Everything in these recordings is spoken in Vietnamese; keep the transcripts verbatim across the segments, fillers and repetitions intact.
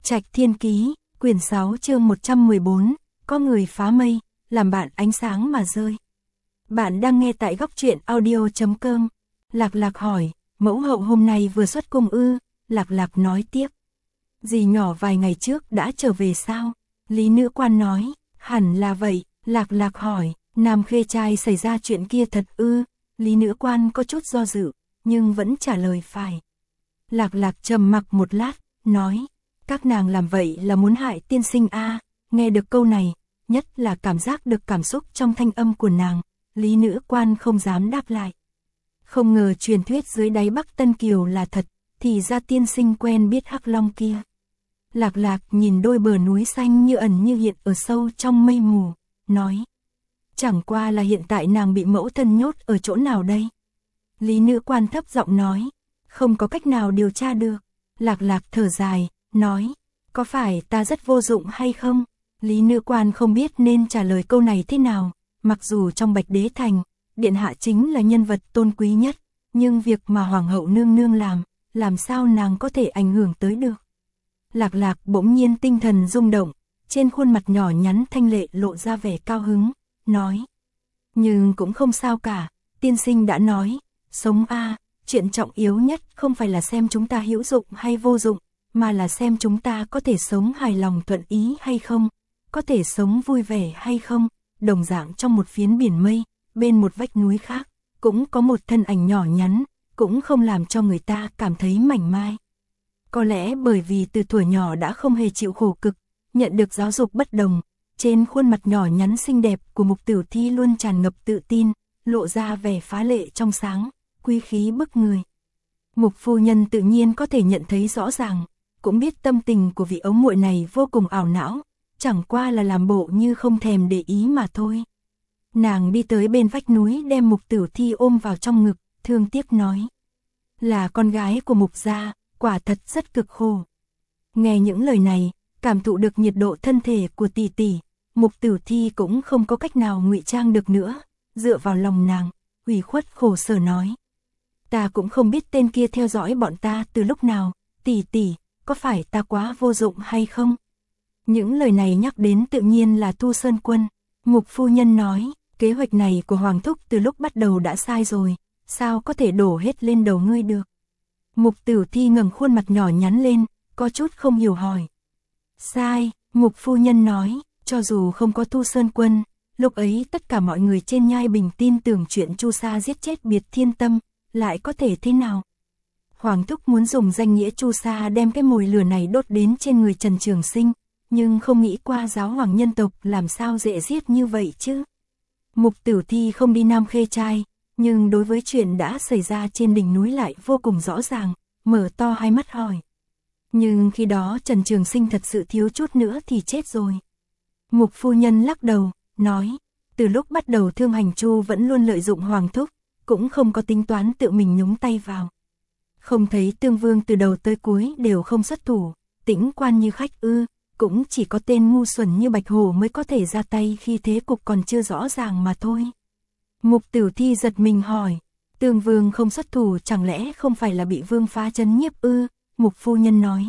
Trạch Thiên Ký, quyển sáu chương một trăm mười bốn, có người phá mây, làm bạn ánh sáng mà rơi. Bạn đang nghe tại góc truyện audio chấm com. Lạc Lạc hỏi, mẫu hậu hôm nay vừa xuất cung ư? Lạc Lạc nói tiếp. Dì nhỏ vài ngày trước đã trở về sao? Lý Nữ Quan nói, hẳn là vậy. Lạc Lạc hỏi, Nam Khê Trai xảy ra chuyện kia thật ư? Lý Nữ Quan có chút do dự, nhưng vẫn trả lời phải. Lạc Lạc trầm mặc một lát, nói, các nàng làm vậy là muốn hại tiên sinh a. À. Nghe được câu này, nhất là cảm giác được cảm xúc trong thanh âm của nàng, Lý Nữ Quan không dám đáp lại. Không ngờ truyền thuyết dưới đáy Bắc Tân Kiều là thật, thì ra tiên sinh quen biết Hắc Long kia. Lạc Lạc nhìn đôi bờ núi xanh như ẩn như hiện ở sâu trong mây mù, nói, chẳng qua là hiện tại nàng bị mẫu thân nhốt ở chỗ nào đây? Lý Nữ Quan thấp giọng nói, không có cách nào điều tra được. Lạc Lạc thở dài, nói, có phải ta rất vô dụng hay không? Lý Nữ Quan không biết nên trả lời câu này thế nào, mặc dù trong Bạch Đế Thành, điện hạ chính là nhân vật tôn quý nhất, nhưng việc mà hoàng hậu nương nương làm, làm sao nàng có thể ảnh hưởng tới được? Lạc Lạc bỗng nhiên tinh thần rung động, trên khuôn mặt nhỏ nhắn thanh lệ lộ ra vẻ cao hứng, nói, nhưng cũng không sao cả, tiên sinh đã nói, sống a, chuyện trọng yếu nhất không phải là xem chúng ta hữu dụng hay vô dụng, mà là xem chúng ta có thể sống hài lòng thuận ý hay không, có thể sống vui vẻ hay không. Đồng dạng trong một phiến biển mây, bên một vách núi khác, cũng có một thân ảnh nhỏ nhắn, cũng không làm cho người ta cảm thấy mảnh mai. Có lẽ bởi vì từ thuở nhỏ đã không hề chịu khổ cực, nhận được giáo dục bất đồng, trên khuôn mặt nhỏ nhắn xinh đẹp của Mục Tửu Thi luôn tràn ngập tự tin, lộ ra vẻ phá lệ trong sáng, quý khí bức người. Mục phu nhân tự nhiên có thể nhận thấy rõ ràng, cũng biết tâm tình của vị ống muội này vô cùng ảo não, chẳng qua là làm bộ như không thèm để ý mà thôi. Nàng đi tới bên vách núi đem Mục Tửu Thi ôm vào trong ngực, thương tiếc nói, là con gái của Mục gia, quả thật rất cực khổ. Nghe những lời này, cảm thụ được nhiệt độ thân thể của tỷ tỷ, Mục Tửu Thi cũng không có cách nào ngụy trang được nữa, dựa vào lòng nàng, ủy khuất khổ sở nói, ta cũng không biết tên kia theo dõi bọn ta từ lúc nào, tỷ tỷ, có phải ta quá vô dụng hay không? Những lời này nhắc đến tự nhiên là Thu Sơn Quân. Mục phu nhân nói, kế hoạch này của Hoàng thúc từ lúc bắt đầu đã sai rồi, sao có thể đổ hết lên đầu ngươi được? Mục Tửu Thi ngẩng khuôn mặt nhỏ nhắn lên, có chút không hiểu hỏi. Sai, Mục phu nhân nói, cho dù không có Thu Sơn Quân, lúc ấy tất cả mọi người trên Nhai Bình tin tưởng chuyện Chu Sa giết chết Biệt Thiên Tâm, lại có thể thế nào? Hoàng thúc muốn dùng danh nghĩa Chu Sa đem cái mồi lửa này đốt đến trên người Trần Trường Sinh, nhưng không nghĩ qua giáo hoàng nhân tộc làm sao dễ giết như vậy chứ. Mục Tửu Thi không đi Nam Khê Trai, nhưng đối với chuyện đã xảy ra trên đỉnh núi lại vô cùng rõ ràng, mở to hai mắt hỏi. Nhưng khi đó Trần Trường Sinh thật sự thiếu chút nữa thì chết rồi. Mục phu nhân lắc đầu, nói, từ lúc bắt đầu Thương Hành Chu vẫn luôn lợi dụng Hoàng thúc, cũng không có tính toán tự mình nhúng tay vào. Không thấy Tương Vương từ đầu tới cuối đều không xuất thủ, tĩnh quan như khách ư, cũng chỉ có tên ngu xuẩn như Bạch Hổ mới có thể ra tay khi thế cục còn chưa rõ ràng mà thôi. Mục Tửu Thi giật mình hỏi, Tương Vương không xuất thủ chẳng lẽ không phải là bị Vương phá chấn nhiếp ư? Mục phu nhân nói,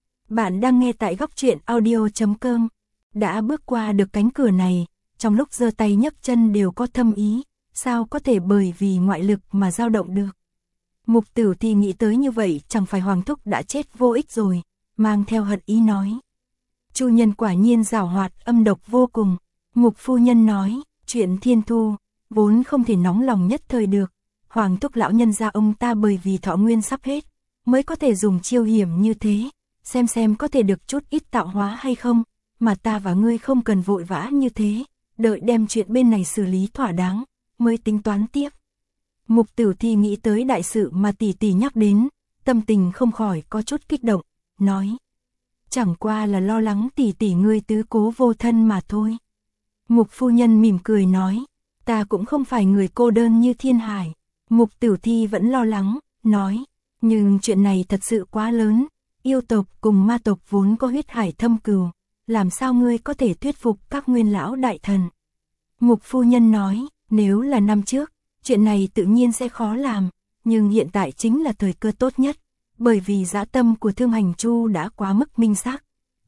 bạn đang nghe tại góc truyện audio chấm com. Đã bước qua được cánh cửa này, trong lúc giơ tay nhấc chân đều có thâm ý, sao có thể bởi vì ngoại lực mà dao động được? Mục Tửu Thi nghĩ tới như vậy chẳng phải Hoàng thúc đã chết vô ích rồi, mang theo hận ý nói. Chu nhân quả nhiên giảo hoạt âm độc vô cùng. Mục phu nhân nói, chuyện Thiên Thu, vốn không thể nóng lòng nhất thời được. Hoàng thúc lão nhân gia ông ta bởi vì thọ nguyên sắp hết, mới có thể dùng chiêu hiểm như thế, xem xem có thể được chút ít tạo hóa hay không, mà ta và ngươi không cần vội vã như thế, đợi đem chuyện bên này xử lý thỏa đáng, mới tính toán tiếp. Mục Tửu Thi nghĩ tới đại sự mà tỷ tỷ nhắc đến, tâm tình không khỏi có chút kích động, nói, chẳng qua là lo lắng tỷ tỷ ngươi tứ cố vô thân mà thôi. Mục phu nhân mỉm cười nói, ta cũng không phải người cô đơn như Thiên Hải. Mục Tửu Thi vẫn lo lắng, nói, nhưng chuyện này thật sự quá lớn, yêu tộc cùng ma tộc vốn có huyết hải thâm cừu, làm sao ngươi có thể thuyết phục các nguyên lão đại thần? Mục phu nhân nói, nếu là năm trước, chuyện này tự nhiên sẽ khó làm, nhưng hiện tại chính là thời cơ tốt nhất, bởi vì dã tâm của Thương Hành Chu đã quá mức minh xác,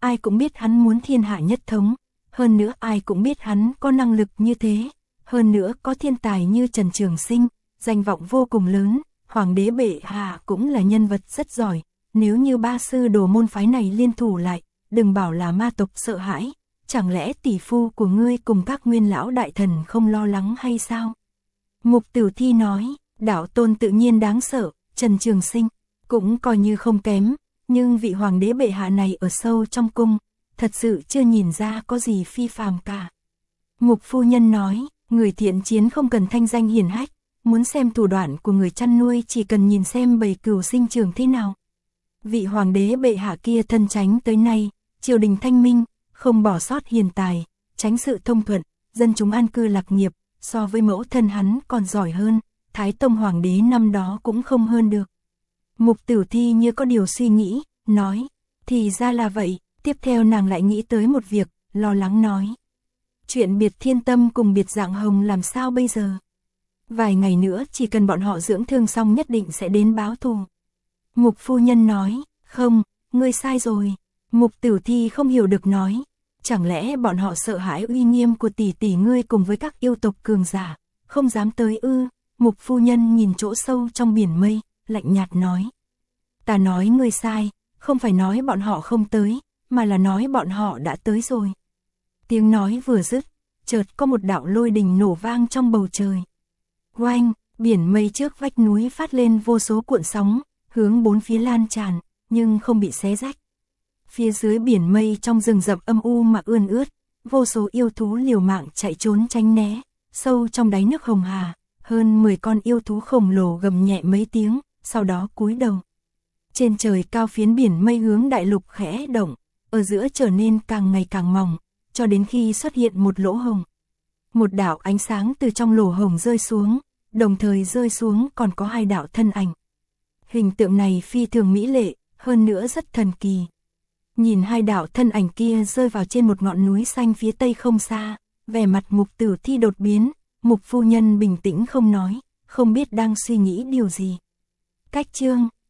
ai cũng biết hắn muốn thiên hạ nhất thống, hơn nữa ai cũng biết hắn có năng lực như thế, hơn nữa có thiên tài như Trần Trường Sinh, danh vọng vô cùng lớn, hoàng đế bệ hạ cũng là nhân vật rất giỏi, nếu như ba sư đồ môn phái này liên thủ lại, đừng bảo là ma tộc sợ hãi, chẳng lẽ tỷ phu của ngươi cùng các nguyên lão đại thần không lo lắng hay sao? Mục Tử Thi nói, đạo tôn tự nhiên đáng sợ, Trần Trường Sinh cũng coi như không kém, nhưng vị hoàng đế bệ hạ này ở sâu trong cung, thật sự chưa nhìn ra có gì phi phàm cả. Mục phu nhân nói, người thiện chiến không cần thanh danh hiển hách, muốn xem thủ đoạn của người chăn nuôi chỉ cần nhìn xem bầy cừu sinh trưởng thế nào. Vị hoàng đế bệ hạ kia thân tránh tới nay, triều đình thanh minh, không bỏ sót hiền tài, tránh sự thông thuận, dân chúng an cư lạc nghiệp, so với mẫu thân hắn còn giỏi hơn, Thái Tông hoàng đế năm đó cũng không hơn được. Mục Tử Thi như có điều suy nghĩ, nói, thì ra là vậy, tiếp theo nàng lại nghĩ tới một việc, lo lắng nói. Chuyện Biệt Thiên Tâm cùng Biệt Dạng Hồng làm sao bây giờ? Vài ngày nữa chỉ cần bọn họ dưỡng thương xong nhất định sẽ đến báo thù. Mục phu nhân nói, không, ngươi sai rồi. Mục Tử Thi không hiểu được nói, chẳng lẽ bọn họ sợ hãi uy nghiêm của tỷ tỷ ngươi cùng với các yêu tộc cường giả, không dám tới ư? Mục phu nhân nhìn chỗ sâu trong biển mây, lạnh nhạt nói. Ta nói ngươi sai, không phải nói bọn họ không tới, mà là nói bọn họ đã tới rồi. Tiếng nói vừa dứt, chợt có một đạo lôi đình nổ vang trong bầu trời. Oanh, biển mây trước vách núi phát lên vô số cuộn sóng, hướng bốn phía lan tràn, nhưng không bị xé rách. Phía dưới biển mây trong rừng rậm âm u mà ươn ướt, vô số yêu thú liều mạng chạy trốn tránh né, sâu trong đáy nước Hồng Hà, hơn mười con yêu thú khổng lồ gầm nhẹ mấy tiếng, sau đó cúi đầu. Trên trời cao phiến biển mây hướng đại lục khẽ động, ở giữa trở nên càng ngày càng mỏng, cho đến khi xuất hiện một lỗ hồng. Một đạo ánh sáng từ trong lỗ hồng rơi xuống, đồng thời rơi xuống còn có hai đạo thân ảnh. Hình tượng này phi thường mỹ lệ, hơn nữa rất thần kỳ. Nhìn hai đạo thân ảnh kia rơi vào trên một ngọn núi xanh phía tây không xa, vẻ mặt Mục Tử Thi đột biến, Mục phu nhân bình tĩnh không nói, không biết đang suy nghĩ điều gì. Cách chương